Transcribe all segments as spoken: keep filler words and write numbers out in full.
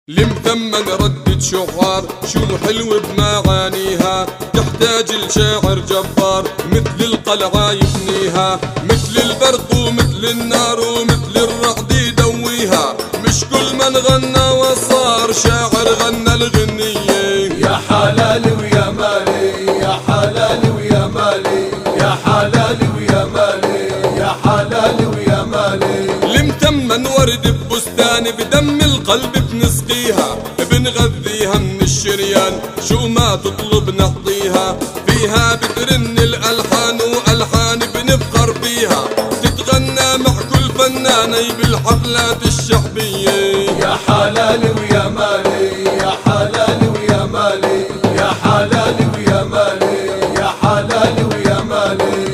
لمثمن ردة شعار شو حلو بمعانيها، تحتاج لشاعر جبار مثل القلعة يبنيها، مثل البرق ومثل النار ومثل الرعد يدويها. مش كل من غنى وصار شاعر غنى الغنية. يا حلالي ويا مالي، يا حلالي ويا مالي، يا حلالي ويا مالي، يا حلالي ويا مالي. لمثمن ورد ببستان بدم القلب بنسقيها، بنغذيها من الشريان شو ما تطلب نعطيها. فيها بترن الألحان وألحان بنفخر فيها، تتغنى مع كل فنانة بالحفلات الشعبية. يا حلالي ويا مالي، يا حلالي ويا مالي، يا حلالي ويا مالي، يا حلالي ويا مالي.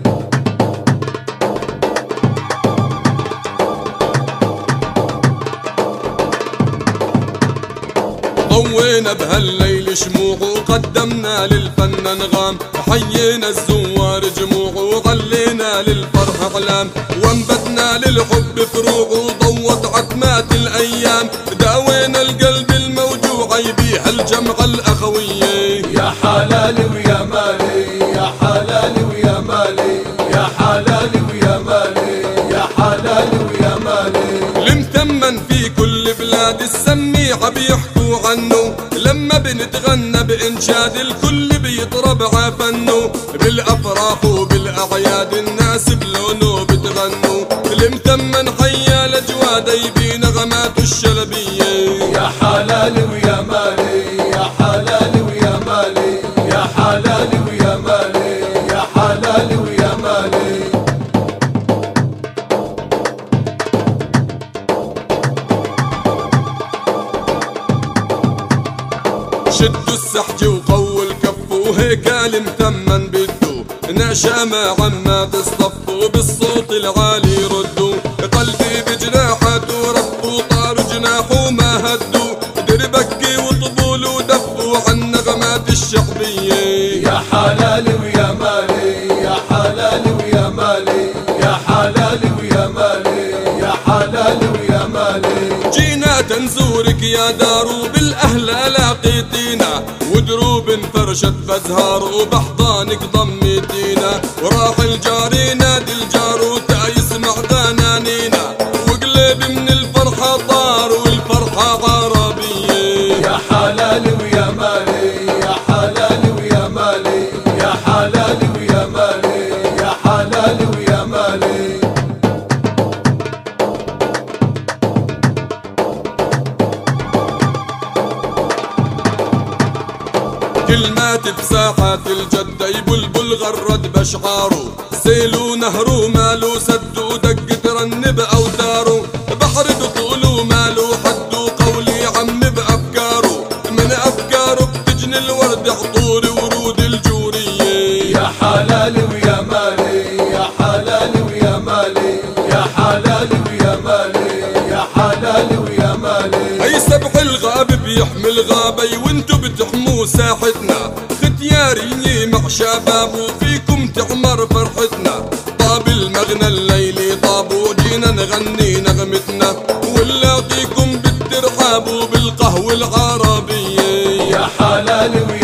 ضوينا بهالليل شموع وقدمنا للفن انغام، حيينا الزوار جموع وغلينا للفرح اعلام، وانبتنا للحب فروع وضوت عتمات الايام. داوينا القلب الموجوع يبيها الجمعة الاخوية. يا حلالي ويا مالي، يا حلالي ويا مالي، يا حلالي ويا مالي، يا حلالي ويا مالي. لمثمن في كل بلاد السميعة بيحكوا عنه، لما بنتغنى بإنشاد الكل بيطرب عفنه. بالأفراح وبالأعياد الناس بلونه بتغنوا، لمثمن حيا الأجواد يبي نغماته الشلبية. يا حلالي ويا مالي، يا حلالي ويا مالي، يا حلالي ويا مالي، يا حلالي ويا مالي. شدوا السحج وقووا الكف وهيك لمثمن بدو نعشى مع عمات الصف وبالصوت العالي ردوا. قلبي بجناحاته رفوا طار جناحه ما هدوا، دربكي وطبول ودفوا عن نغمات الشعبية. يا حلالي ويا مالي، يا حلالي ويا مالي، يا حلالي ويا مالي، يا حلالي ويا مالي. جينا تنزورك يا دار وبالأهل لاقيتينا، ودروب انفرشت بازهار وبحضانك ضميتينا. وراح الجار نادي الجار وتايس مع دنانينا، وقلبي من الفرحة طار والفرحة عربية. يا حلالي ويا مالي، يا حلالي ويا مالي، يا حلالي ويا مالي، يا حلالي ويا مالي. كلمات بساحات الجدة يبلبل غرد بشعاره، سيل ونهر ماله سد ودق ترنب أوتاره. بحر طول ماله حد وقولي عم بأفكاره، من أفكاره بتجني الورد عطور ورود الجورية. يا حلالي ويا مالي، يا حلالي ويا مالي، يا حلالي ويا مالي، يا حلالي ويا مالي. أي سبح الغاب بيحمل غابي وانتو بتحموا ساحتنا، ختياري مع شباب وفيكم تعمر فرحتنا. طاب المغنى الليلي طاب وجينا نغني نغمتنا، ونلاقيكم بالترحاب وبالقهوة العربية. يا حلالي ويا